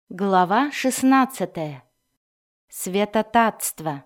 Глава 16. Святотатство.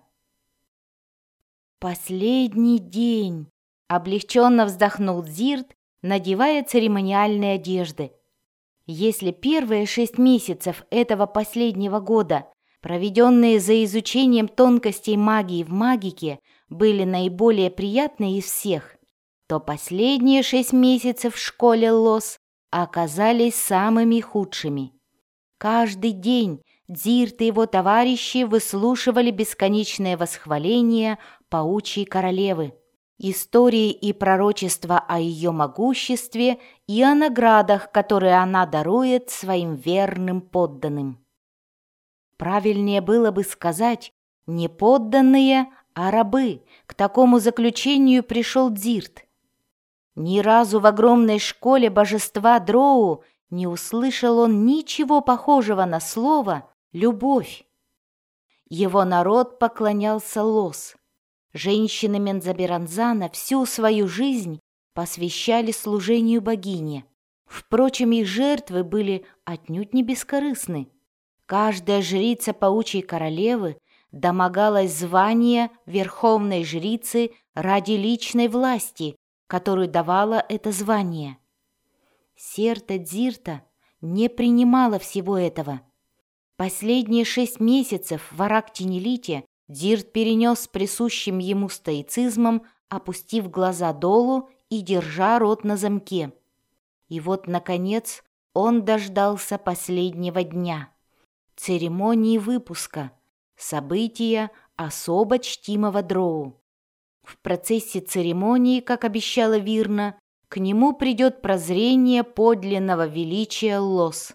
Последний день. Облегченно вздохнул Дзирт, надевая церемониальные одежды. Если первые 6 месяцев этого последнего года, проведенные за изучением тонкостей магии в магике, были наиболее приятные из всех, то последние 6 месяцев в школе Лос оказались самыми худшими. Каждый день Дзирт и его товарищи выслушивали бесконечное восхваление паучьей королевы, истории и пророчества о ее могуществе и о наградах, которые она дарует своим верным подданным. Правильнее было бы сказать не подданные, а рабы. К такому заключению пришел Дзирт. Ни разу в огромной школе божества Дроу не услышал он ничего похожего на слово «любовь». Его народ поклонялся Лос. Женщины Мензаберанзана всю свою жизнь посвящали служению богине. Впрочем, их жертвы были отнюдь не бескорыстны. Каждая жрица паучьей королевы домогалась звания верховной жрицы ради личной власти, которую давало это звание. Сердце Дзирта не принимало всего этого. Последние 6 месяцев в Арактинелите Дзирт перенес с присущим ему стоицизмом, опустив глаза долу и держа рот на замке. И вот, наконец, он дождался последнего дня. Церемонии выпуска, события особо чтимого Дроу. В процессе церемонии, как обещала Вирна, к нему придет прозрение подлинного величия Лос.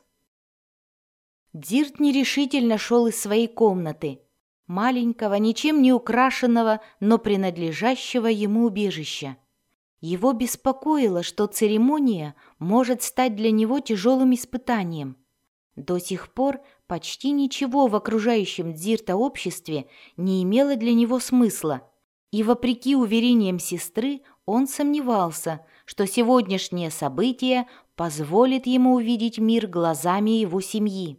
Дзирт нерешительно шел из своей комнаты, маленького, ничем не украшенного, но принадлежащего ему убежища. Его беспокоило, что церемония может стать для него тяжелым испытанием. До сих пор почти ничего в окружающем Дзирта обществе не имело для него смысла, и, вопреки уверениям сестры, он сомневался, что сегодняшнее событие позволит ему увидеть мир глазами его семьи.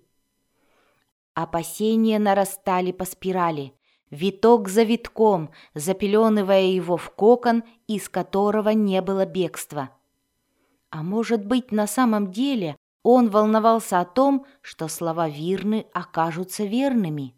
Опасения нарастали по спирали, виток за витком, запеленывая его в кокон, из которого не было бегства. А может быть, на самом деле он волновался о том, что слова Вирны окажутся верными.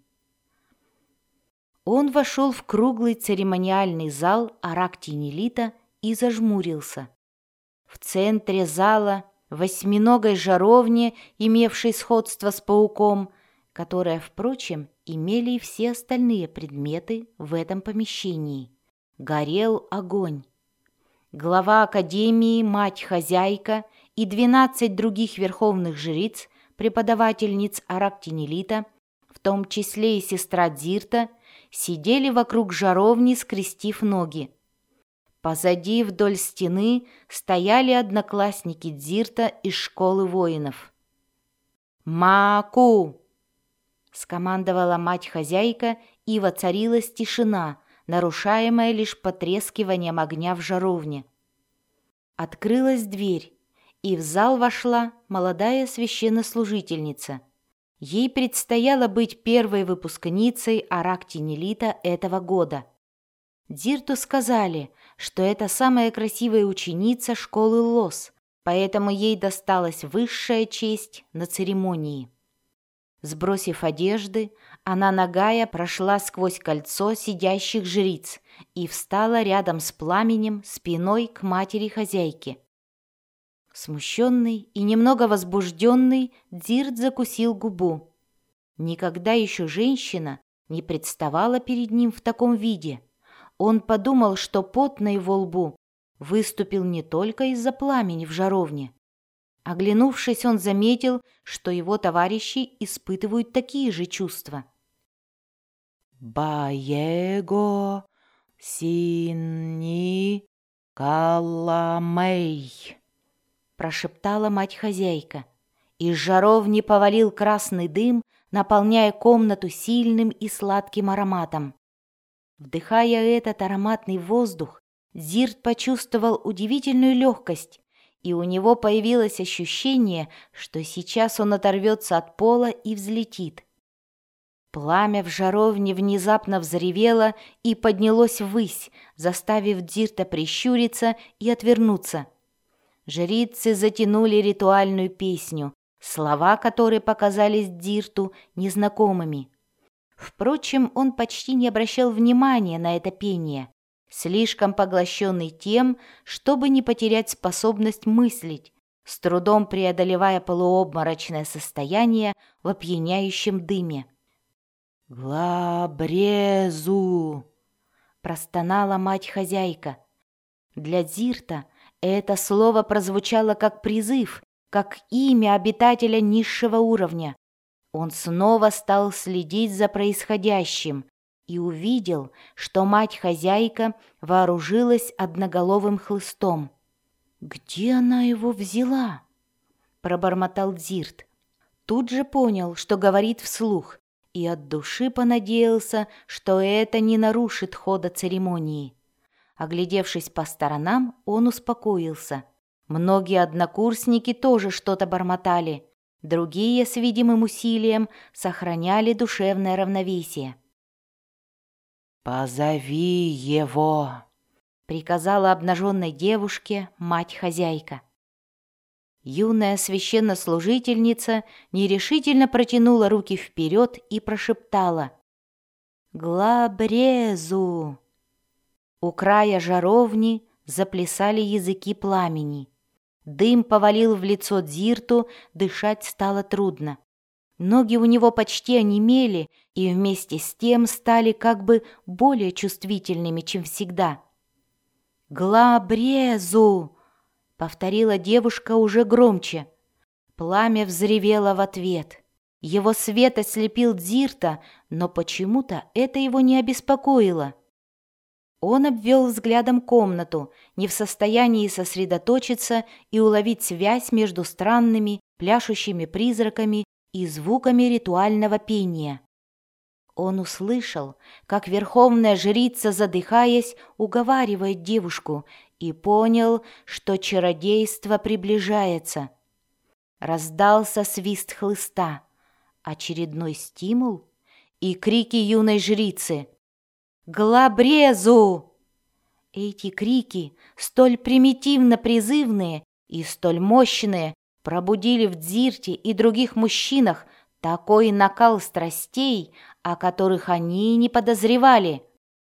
Он вошел в круглый церемониальный зал Арактинелита и зажмурился. В центре зала, в восьминогой жаровне, имевшей сходство с пауком, которая, впрочем, имели и все остальные предметы в этом помещении, горел огонь. Глава академии, мать-хозяйка и 12 других верховных жриц, преподавательниц Арактинелита, в том числе и сестра Дзирта, сидели вокруг жаровни, скрестив ноги. Позади вдоль стены стояли одноклассники Дзирта из школы воинов. «Маку!» — скомандовала мать-хозяйка, и воцарилась тишина, нарушаемая лишь потрескиванием огня в жаровне. Открылась дверь, и в зал вошла молодая священнослужительница. Ей предстояло быть первой выпускницей Арактинелита этого года. Дзирту сказали, что это самая красивая ученица школы Лос, поэтому ей досталась высшая честь на церемонии. Сбросив одежды, она нагая прошла сквозь кольцо сидящих жриц и встала рядом с пламенем спиной к матери-хозяйке. Смущенный и немного возбужденный, Дзирт закусил губу. Никогда еще женщина не представала перед ним в таком виде. Он подумал, что пот на его лбу выступил не только из-за пламени в жаровне. Оглянувшись, он заметил, что его товарищи испытывают такие же чувства. «Баего сини каламей», прошептала мать-хозяйка. Из жаровни повалил красный дым, наполняя комнату сильным и сладким ароматом. Вдыхая этот ароматный воздух, Дзирт почувствовал удивительную легкость и у него появилось ощущение, что сейчас он оторвется от пола и взлетит. Пламя в жаровне внезапно взревело и поднялось ввысь, заставив Дзирта прищуриться и отвернуться. Жрицы затянули ритуальную песню, слова которой показались Дзирту незнакомыми. Впрочем, он почти не обращал внимания на это пение, слишком поглощенный тем, чтобы не потерять способность мыслить, с трудом преодолевая полуобморочное состояние в опьяняющем дыме. «Глабрезу!» — простонала мать-хозяйка. Для Дзирта это слово прозвучало как призыв, как имя обитателя низшего уровня. Он снова стал следить за происходящим и увидел, что мать-хозяйка вооружилась одноголовым хлыстом. «Где она его взяла?» — пробормотал Дзирт. Тут же понял, что говорит вслух, и от души понадеялся, что это не нарушит хода церемонии. Оглядевшись по сторонам, он успокоился. Многие однокурсники тоже что-то бормотали, другие с видимым усилием сохраняли душевное равновесие. «Позови его!» — приказала обнаженной девушке мать-хозяйка. Юная священнослужительница нерешительно протянула руки вперед и прошептала: «Глабрезу!» У края жаровни заплясали языки пламени. Дым повалил в лицо Дзирту, дышать стало трудно. Ноги у него почти онемели и вместе с тем стали как бы более чувствительными, чем всегда. «Глабрезу!» — повторила девушка уже громче. Пламя взревело в ответ. Его свет ослепил Дзирта, но почему-то это его не обеспокоило. Он обвел взглядом комнату, не в состоянии сосредоточиться и уловить связь между странными, пляшущими призраками и звуками ритуального пения. Он услышал, как верховная жрица, задыхаясь, уговаривает девушку, и понял, что чародейство приближается. Раздался свист хлыста, очередной стимул и крики юной жрицы: «Глабрезу!» Эти крики, столь примитивно призывные и столь мощные, пробудили в Дзирте и других мужчинах такой накал страстей, о которых они не подозревали.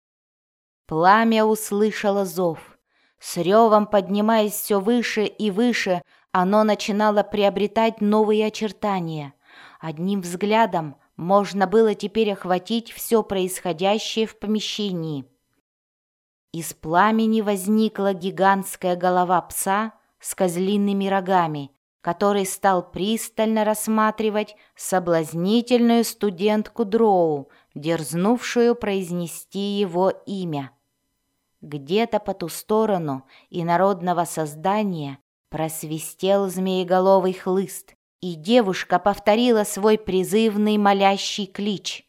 Пламя услышало зов. С ревом поднимаясь все выше и выше, оно начинало приобретать новые очертания. Одним взглядом можно было теперь охватить все происходящее в помещении. Из пламени возникла гигантская голова пса с козлиными рогами, который стал пристально рассматривать соблазнительную студентку Дроу, дерзнувшую произнести его имя. Где-то по ту сторону инородного создания просвистел змееголовый хлыст, и девушка повторила свой призывный молящий клич.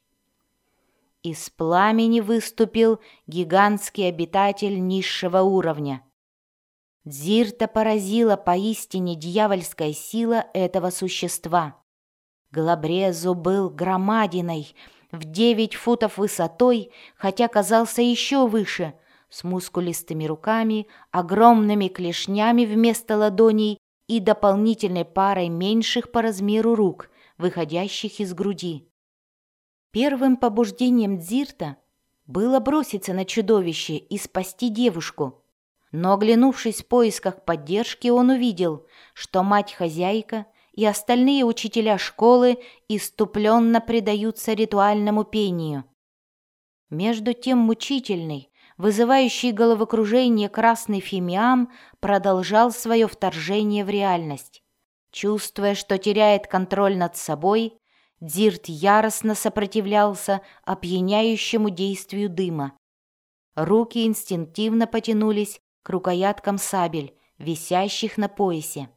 Из пламени выступил гигантский обитатель низшего уровня. Дзирта поразила поистине дьявольская сила этого существа. Глабрезу был громадиной, в 9 футов высотой, хотя казался еще выше, с мускулистыми руками, огромными клешнями вместо ладоней и дополнительной парой меньших по размеру рук, выходящих из груди. Первым побуждением Дзирта было броситься на чудовище и спасти девушку. Но, оглянувшись в поисках поддержки, он увидел, что мать-хозяйка и остальные учителя школы исступленно предаются ритуальному пению. Между тем мучительный, вызывающий головокружение красный фимиам продолжал свое вторжение в реальность. Чувствуя, что теряет контроль над собой, Дзирт яростно сопротивлялся опьяняющему действию дыма. Руки инстинктивно потянулись к рукояткам сабель, висящих на поясе.